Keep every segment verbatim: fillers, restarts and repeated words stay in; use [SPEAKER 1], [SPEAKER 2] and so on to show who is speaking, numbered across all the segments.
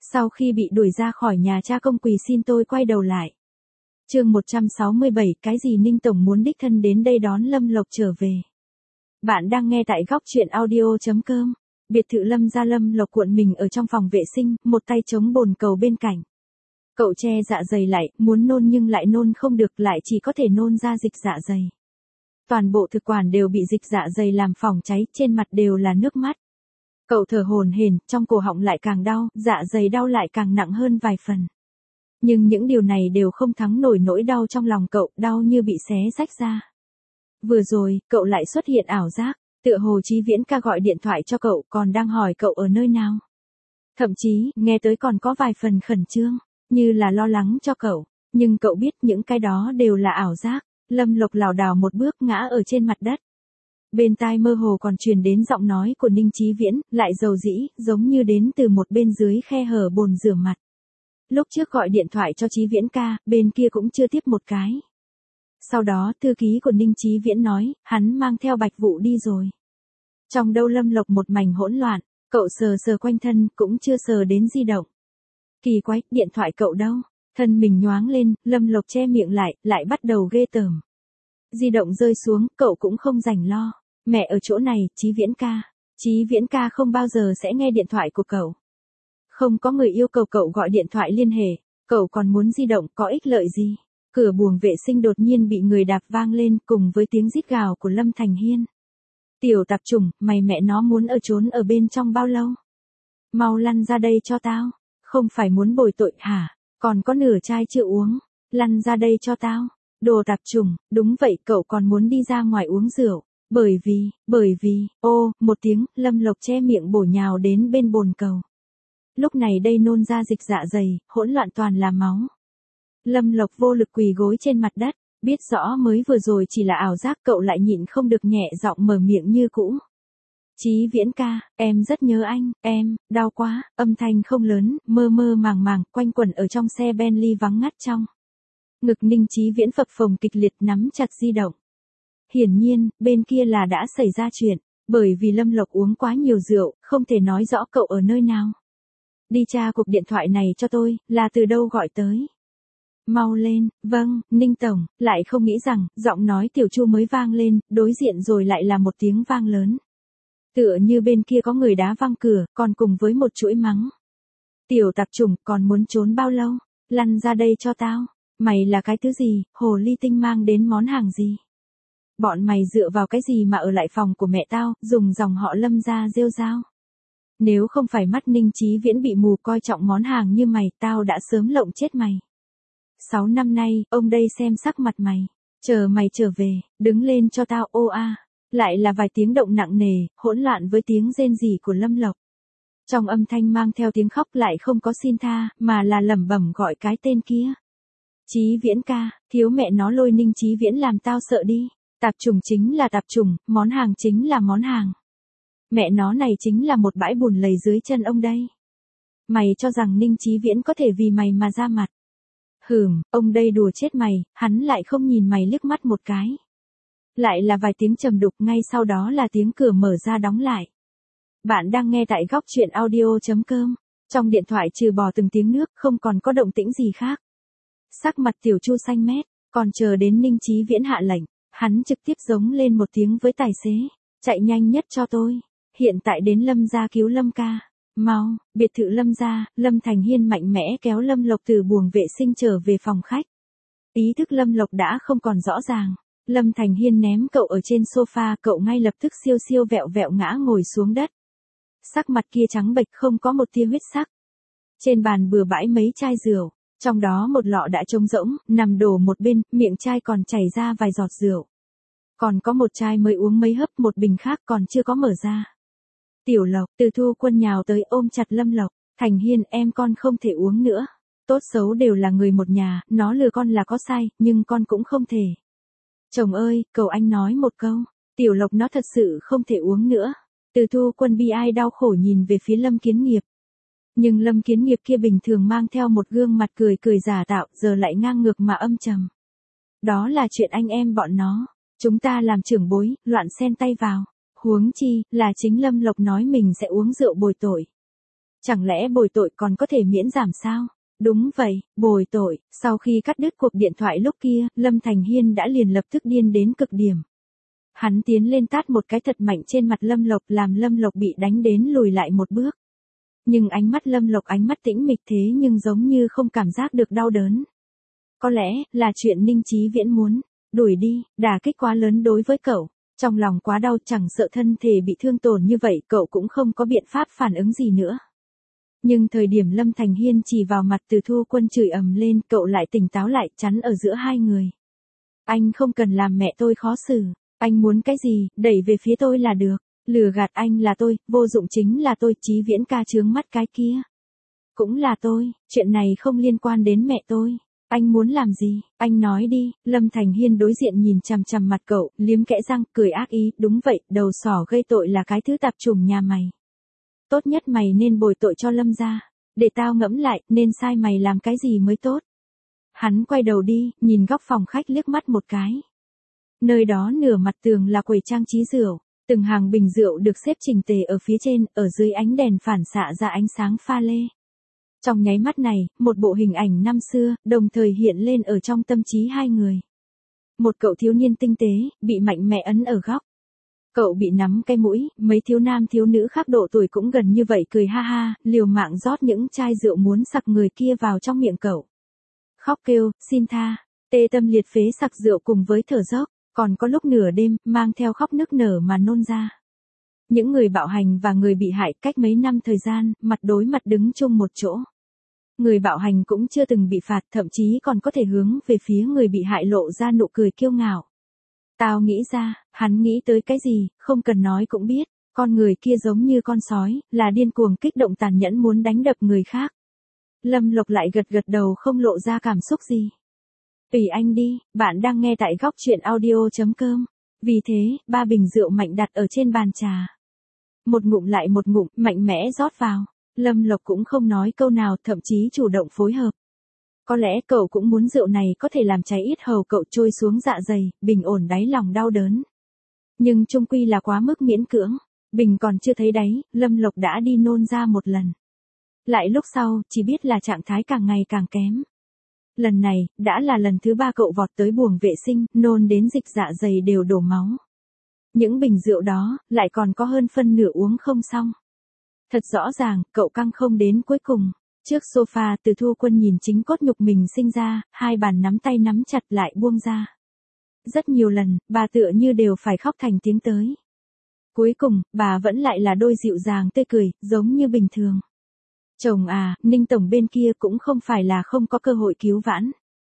[SPEAKER 1] Sau khi bị đuổi ra khỏi nhà cha công quỳ xin tôi quay đầu lại. Chương một trăm sáu mươi bảy, cái gì Ninh Tổng muốn đích thân đến đây đón Lâm Lộc trở về. Bạn đang nghe tại góc truyện audio chấm com. Biệt thự Lâm gia. Lâm Lộc cuộn mình ở trong phòng vệ sinh, một tay chống bồn cầu bên cạnh. Cậu che dạ dày lại, muốn nôn nhưng lại nôn không được, lại chỉ có thể nôn ra dịch dạ dày. Toàn bộ thực quản đều bị dịch dạ dày làm phỏng cháy, trên mặt đều là nước mắt. Cậu thở hổn hển, trong cổ họng lại càng đau, dạ dày đau lại càng nặng hơn vài phần. Nhưng những điều này đều không thắng nổi nỗi đau trong lòng cậu, đau như bị xé rách ra. Vừa rồi, cậu lại xuất hiện ảo giác, tựa hồ Chí Viễn ca gọi điện thoại cho cậu, còn đang hỏi cậu ở nơi nào. Thậm chí, nghe tới còn có vài phần khẩn trương, như là lo lắng cho cậu. Nhưng cậu biết những cái đó đều là ảo giác. Lâm Lộc lảo đảo một bước ngã ở trên mặt đất. Bên tai mơ hồ còn truyền đến giọng nói của Ninh Chí Viễn, lại dầu dĩ, giống như đến từ một bên dưới khe hở bồn rửa mặt. Lúc trước gọi điện thoại cho Chí Viễn ca, bên kia cũng chưa tiếp một cái. Sau đó, thư ký của Ninh Chí Viễn nói, hắn mang theo Bạch Vũ đi rồi. Trong đầu Lâm Lộc một mảnh hỗn loạn, cậu sờ sờ quanh thân, cũng chưa sờ đến di động. Kỳ quái, điện thoại cậu đâu? Thân mình nhoáng lên, Lâm Lộc che miệng lại, lại bắt đầu ghê tởm. Di động rơi xuống, cậu cũng không rảnh lo. Mẹ ở chỗ này, Chí Viễn ca. Chí Viễn ca không bao giờ sẽ nghe điện thoại của cậu. Không có người yêu cầu cậu gọi điện thoại liên hệ, cậu còn muốn di động, có ích lợi gì? Cửa buồng vệ sinh đột nhiên bị người đạp vang lên, cùng với tiếng rít gào của Lâm Thành Hiên. Tiểu tạp chủng, mày mẹ nó muốn ở trốn ở bên trong bao lâu? Mau lăn ra đây cho tao. Không phải muốn bồi tội hả? Còn có nửa chai chưa uống. Lăn ra đây cho tao. Đồ tạp chủng, đúng vậy, cậu còn muốn đi ra ngoài uống rượu. Bởi vì, bởi vì, ô, một tiếng, Lâm Lộc che miệng bổ nhào đến bên bồn cầu. Lúc này đây nôn ra dịch dạ dày, hỗn loạn toàn là máu. Lâm Lộc vô lực quỳ gối trên mặt đất, biết rõ mới vừa rồi chỉ là ảo giác, cậu lại nhịn không được nhẹ giọng mở miệng như cũ. Chí Viễn ca, em rất nhớ anh, em, đau quá, âm thanh không lớn, mơ mơ màng màng, quanh quẩn ở trong xe Bentley vắng ngắt trong. Ngực Ninh Chí Viễn phập phồng kịch liệt nắm chặt di động. Hiển nhiên, bên kia là đã xảy ra chuyện, bởi vì Lâm Lộc uống quá nhiều rượu, không thể nói rõ cậu ở nơi nào. Đi tra cuộc điện thoại này cho tôi, là từ đâu gọi tới. Mau lên, vâng, Ninh Tổng, lại không nghĩ rằng, giọng nói Tiểu Chu mới vang lên, đối diện rồi lại là một tiếng vang lớn. Tựa như bên kia có người đá văng cửa, còn cùng với một chuỗi mắng. Tiểu tạp chủng, còn muốn trốn bao lâu? Lăn ra đây cho tao. Mày là cái thứ gì, hồ ly tinh mang đến món hàng gì? Bọn mày dựa vào cái gì mà ở lại phòng của mẹ tao, dùng dòng họ Lâm ra rêu rao? Nếu không phải mắt Ninh Chí Viễn bị mù coi trọng món hàng như mày, tao đã sớm lộng chết mày. Sáu năm nay, ông đây xem sắc mặt mày. Chờ mày trở về, đứng lên cho tao ô a. Lại là vài tiếng động nặng nề, hỗn loạn với tiếng rên rỉ của Lâm Lộc. Trong âm thanh mang theo tiếng khóc lại không có xin tha, mà là lẩm bẩm gọi cái tên kia. Chí Viễn ca, thiếu mẹ nó lôi Ninh Chí Viễn làm tao sợ đi. Tạp chủng chính là tạp chủng, món hàng chính là món hàng. Mẹ nó này chính là một bãi bùn lầy dưới chân ông đây. Mày cho rằng Ninh Chí Viễn có thể vì mày mà ra mặt. Hừm, ông đây đùa chết mày, hắn lại không nhìn mày liếc mắt một cái. Lại là vài tiếng trầm đục, ngay sau đó là tiếng cửa mở ra đóng lại. Bạn đang nghe tại góc truyện audio chấm com. Trong điện thoại trừ bỏ từng tiếng nước, không còn có động tĩnh gì khác. Sắc mặt Tiểu Chu xanh mét, còn chờ đến Ninh Chí Viễn hạ lệnh, hắn trực tiếp giống lên một tiếng với tài xế. Chạy nhanh nhất cho tôi. Hiện tại đến Lâm gia cứu Lâm ca. Mau, biệt thự Lâm gia. Lâm Thành Hiên mạnh mẽ kéo Lâm Lộc từ buồng vệ sinh trở về phòng khách. Ý thức Lâm Lộc đã không còn rõ ràng. Lâm Thành Hiên ném cậu ở trên sofa, cậu ngay lập tức siêu siêu vẹo vẹo ngã ngồi xuống đất. Sắc mặt kia trắng bệch, không có một tia huyết sắc. Trên bàn bừa bãi mấy chai rượu, trong đó một lọ đã trống rỗng, nằm đổ một bên, miệng chai còn chảy ra vài giọt rượu. Còn có một chai mới uống mấy hớp, một bình khác còn chưa có mở ra. Tiểu Lộc, Từ Thu Quân nhào tới ôm chặt Lâm Lộc. Thành Hiên, em con không thể uống nữa. Tốt xấu đều là người một nhà, nó lừa con là có sai, nhưng con cũng không thể. Chồng ơi, cầu anh nói một câu. Tiểu Lộc nó thật sự không thể uống nữa. Từ Thu Quân bi ai đau khổ nhìn về phía Lâm Kiến Nghiệp. Nhưng Lâm Kiến Nghiệp kia bình thường mang theo một gương mặt cười cười giả tạo, giờ lại ngang ngược mà âm trầm. Đó là chuyện anh em bọn nó. Chúng ta làm trưởng bối, loạn xen tay vào. Huống chi, là chính Lâm Lộc nói mình sẽ uống rượu bồi tội. Chẳng lẽ bồi tội còn có thể miễn giảm sao? Đúng vậy, bồi tội. Sau khi cắt đứt cuộc điện thoại lúc kia, Lâm Thành Hiên đã liền lập tức điên đến cực điểm. Hắn tiến lên tát một cái thật mạnh trên mặt Lâm Lộc, làm Lâm Lộc bị đánh đến lùi lại một bước. Nhưng ánh mắt Lâm Lộc ánh mắt tĩnh mịch thế nhưng giống như không cảm giác được đau đớn. Có lẽ là chuyện Ninh Chí Viễn muốn đuổi đi, đả kích quá lớn đối với cậu. Trong lòng quá đau, chẳng sợ thân thể bị thương tổn như vậy cậu cũng không có biện pháp phản ứng gì nữa. Nhưng thời điểm Lâm Thành Hiên chỉ vào mặt Từ Thu Quân chửi ầm lên, cậu lại tỉnh táo lại, chắn ở giữa hai người. Anh không cần làm mẹ tôi khó xử, anh muốn cái gì, đẩy về phía tôi là được, lừa gạt anh là tôi, vô dụng chính là tôi, Chí Viễn ca chướng mắt cái kia. Cũng là tôi, chuyện này không liên quan đến mẹ tôi. Anh muốn làm gì, anh nói đi. Lâm Thành Hiên đối diện nhìn chằm chằm mặt cậu, liếm kẽ răng, cười ác ý, đúng vậy, đầu sỏ gây tội là cái thứ tạp chủng nhà mày. Tốt nhất mày nên bồi tội cho Lâm gia, để tao ngẫm lại, nên sai mày làm cái gì mới tốt. Hắn quay đầu đi, nhìn góc phòng khách liếc mắt một cái. Nơi đó nửa mặt tường là quầy trang trí rượu, từng hàng bình rượu được xếp chỉnh tề ở phía trên, ở dưới ánh đèn phản xạ ra ánh sáng pha lê. Trong nháy mắt này, một bộ hình ảnh năm xưa, đồng thời hiện lên ở trong tâm trí hai người. Một cậu thiếu niên tinh tế, bị mạnh mẽ ấn ở góc. Cậu bị nắm cái mũi, mấy thiếu nam thiếu nữ khác độ tuổi cũng gần như vậy cười ha ha, liều mạng rót những chai rượu muốn sặc người kia vào trong miệng cậu. Khóc kêu, xin tha, tê tâm liệt phế sặc rượu cùng với thở dốc, còn có lúc nửa đêm, mang theo khóc nức nở mà nôn ra. Những người bạo hành và người bị hại cách mấy năm thời gian, mặt đối mặt đứng chung một chỗ. Người bạo hành cũng chưa từng bị phạt, thậm chí còn có thể hướng về phía người bị hại lộ ra nụ cười kiêu ngạo. Tao nghĩ ra, hắn nghĩ tới cái gì, không cần nói cũng biết, con người kia giống như con sói, là điên cuồng kích động tàn nhẫn muốn đánh đập người khác. Lâm Lộc lại gật gật đầu không lộ ra cảm xúc gì. Tùy anh đi, bạn đang nghe tại góc truyện audio chấm com. Vì thế, ba bình rượu mạnh đặt ở trên bàn trà. Một ngụm lại một ngụm, mạnh mẽ rót vào. Lâm Lộc cũng không nói câu nào, thậm chí chủ động phối hợp. Có lẽ cậu cũng muốn rượu này có thể làm cháy yết hầu cậu trôi xuống dạ dày, bình ổn đáy lòng đau đớn. Nhưng chung quy là quá mức miễn cưỡng, bình còn chưa thấy đáy, Lâm Lộc đã đi nôn ra một lần. Lại lúc sau, chỉ biết là trạng thái càng ngày càng kém. Lần này, đã là lần thứ ba cậu vọt tới buồng vệ sinh, nôn đến dịch dạ dày đều đổ máu. Những bình rượu đó, lại còn có hơn phân nửa uống không xong. Thật rõ ràng, cậu căng không đến cuối cùng. Trước sofa, Từ Thu Quân nhìn chính cốt nhục mình sinh ra, hai bàn nắm tay nắm chặt lại buông ra. Rất nhiều lần, bà tựa như đều phải khóc thành tiếng tới. Cuối cùng, bà vẫn lại là đôi dịu dàng tươi cười, giống như bình thường. Chồng à, Ninh Tổng bên kia cũng không phải là không có cơ hội cứu vãn.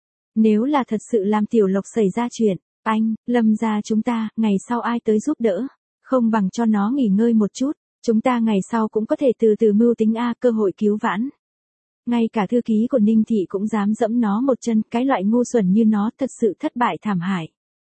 [SPEAKER 1] Nếu là thật sự làm Tiểu Lộc xảy ra chuyện, anh, Lâm gia chúng ta, ngày sau ai tới giúp đỡ, không bằng cho nó nghỉ ngơi một chút, chúng ta ngày sau cũng có thể từ từ mưu tính a cơ hội cứu vãn. Ngay cả thư ký của Ninh Thị cũng dám dẫm nó một chân, cái loại ngu xuẩn như nó thật sự thất bại thảm hại.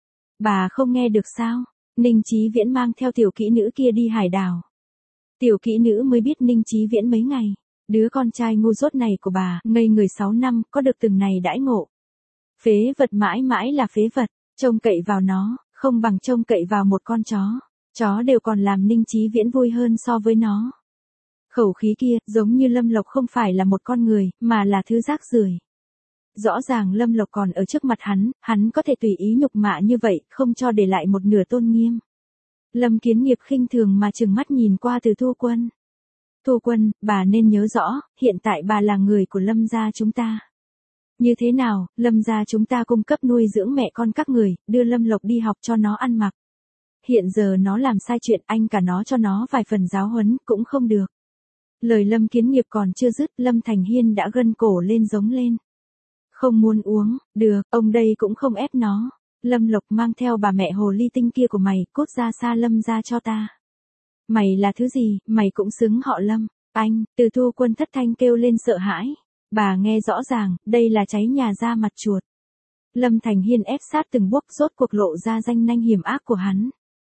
[SPEAKER 1] Bà không nghe được sao? Ninh Chí Viễn mang theo tiểu kỹ nữ kia đi hải đảo. Tiểu kỹ nữ mới biết Ninh Chí Viễn mấy ngày. Đứa con trai ngu dốt này của bà, ngây người sáu năm, có được từng này đãi ngộ. Phế vật mãi mãi là phế vật, trông cậy vào nó, không bằng trông cậy vào một con chó. Chó đều còn làm Ninh Chí Viễn vui hơn so với nó. Khẩu khí kia, giống như Lâm Lộc không phải là một con người, mà là thứ rác rưởi. Rõ ràng Lâm Lộc còn ở trước mặt hắn, hắn có thể tùy ý nhục mạ như vậy, không cho để lại một nửa tôn nghiêm. Lâm Kiến Nghiệp khinh thường mà trừng mắt nhìn qua Từ Thu Quân. Thu Quân, bà nên nhớ rõ, hiện tại bà là người của Lâm gia chúng ta. Như thế nào, Lâm gia chúng ta cung cấp nuôi dưỡng mẹ con các người, đưa Lâm Lộc đi học cho nó ăn mặc. Hiện giờ nó làm sai chuyện, anh cả nó cho nó vài phần giáo huấn, cũng không được. Lời Lâm Kiến Nghiệp còn chưa dứt, Lâm Thành Hiên đã gân cổ lên giống lên. Không muốn uống, được, ông đây cũng không ép nó. Lâm Lộc mang theo bà mẹ hồ ly tinh kia của mày, cút ra xa Lâm ra cho ta. Mày là thứ gì, mày cũng xứng họ Lâm. Anh, Từ Thu Quân thất thanh kêu lên sợ hãi. Bà nghe rõ ràng, đây là cháy nhà ra mặt chuột. Lâm Thành Hiên ép sát từng bước rốt cuộc lộ ra danh nanh hiểm ác của hắn.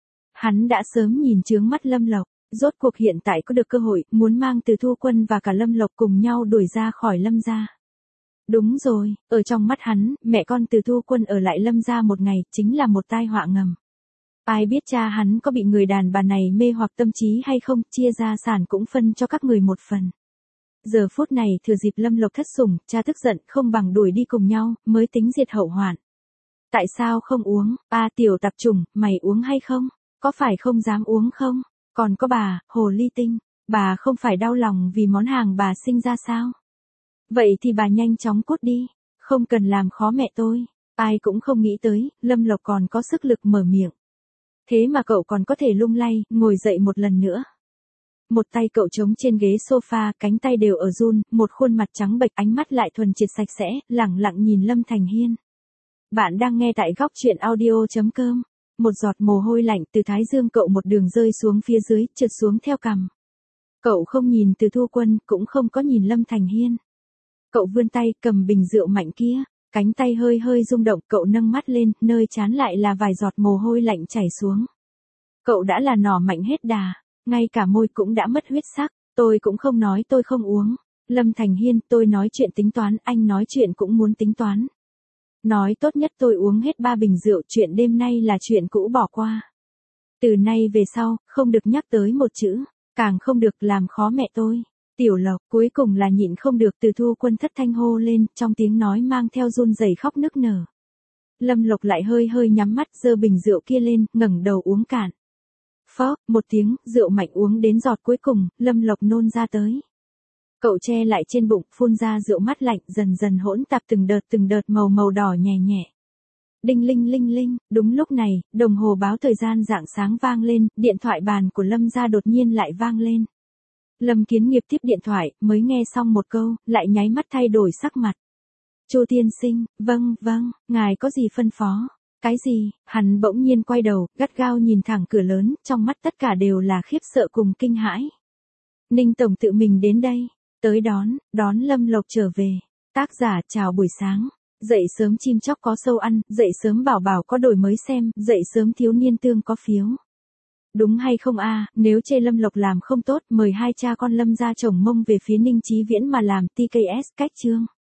[SPEAKER 1] Hắn đã sớm nhìn chướng mắt Lâm Lộc, rốt cuộc hiện tại có được cơ hội, muốn mang Từ Thu Quân và cả Lâm Lộc cùng nhau đuổi ra khỏi Lâm gia. Đúng rồi, ở trong mắt hắn, mẹ con Từ Thu Quân ở lại Lâm gia một ngày, chính là một tai họa ngầm. Ai biết cha hắn có bị người đàn bà này mê hoặc tâm trí hay không, chia gia sản cũng phân cho các người một phần. Giờ phút này thừa dịp Lâm Lộc thất sủng, cha tức giận không bằng đuổi đi cùng nhau, mới tính diệt hậu hoạn. Tại sao không uống, a tiểu tạp chủng, mày uống hay không? Có phải không dám uống không? Còn có bà, hồ ly tinh, bà không phải đau lòng vì món hàng bà sinh ra sao? Vậy thì bà nhanh chóng cút đi, không cần làm khó mẹ tôi. Ai cũng không nghĩ tới, Lâm Lộc còn có sức lực mở miệng. Thế mà cậu còn có thể lung lay, ngồi dậy một lần nữa. Một tay cậu chống trên ghế sofa, cánh tay đều ở run, một khuôn mặt trắng bệch, ánh mắt lại thuần triệt sạch sẽ, lẳng lặng nhìn Lâm Thành Hiên. Bạn đang nghe tại góc truyện audio chấm com. Một giọt mồ hôi lạnh từ thái dương cậu một đường rơi xuống phía dưới, trượt xuống theo cằm. Cậu không nhìn Từ Thu Quân, cũng không có nhìn Lâm Thành Hiên. Cậu vươn tay, cầm bình rượu mạnh kia, cánh tay hơi hơi rung động, cậu nâng mắt lên, nơi trán lại là vài giọt mồ hôi lạnh chảy xuống. Cậu đã là nỏ mạnh hết đà, ngay cả môi cũng đã mất huyết sắc, tôi cũng không nói tôi không uống. Lâm Thành Hiên, tôi nói chuyện tính toán, anh nói chuyện cũng muốn tính toán. Nói tốt nhất tôi uống hết ba bình rượu, chuyện đêm nay là chuyện cũ bỏ qua. Từ nay về sau, không được nhắc tới một chữ, càng không được làm khó mẹ tôi. Tiểu Lộc, cuối cùng là nhịn không được, Từ Thu Quân thất thanh hô lên, trong tiếng nói mang theo run rẩy khóc nức nở. Lâm Lộc lại hơi hơi nhắm mắt, giơ bình rượu kia lên, ngẩng đầu uống cạn. Phó, một tiếng, rượu mạnh uống đến giọt cuối cùng, Lâm Lộc nôn ra tới. Cậu che lại trên bụng, phun ra rượu mát lạnh, dần dần hỗn tạp từng đợt từng đợt màu màu đỏ nhẹ nhẹ. Đinh linh linh linh, đúng lúc này, đồng hồ báo thời gian rạng sáng vang lên, điện thoại bàn của Lâm gia đột nhiên lại vang lên. Lâm Kiến Nghiệp tiếp điện thoại, mới nghe xong một câu, lại nháy mắt thay đổi sắc mặt. Chu tiên sinh, vâng, vâng, ngài có gì phân phó? Cái gì? Hắn bỗng nhiên quay đầu, gắt gao nhìn thẳng cửa lớn, trong mắt tất cả đều là khiếp sợ cùng kinh hãi. Ninh tổng tự mình đến đây, tới đón, đón Lâm Lộc trở về. Tác giả chào buổi sáng. Dậy sớm chim chóc có sâu ăn, dậy sớm bảo bảo có đổi mới xem, dậy sớm thiếu niên tương có phiếu. Đúng hay không a? Nếu chê Lâm Lộc làm không tốt, mời hai cha con Lâm gia chồng mông về phía Ninh Chí Viễn mà làm tê ca ét cách chương.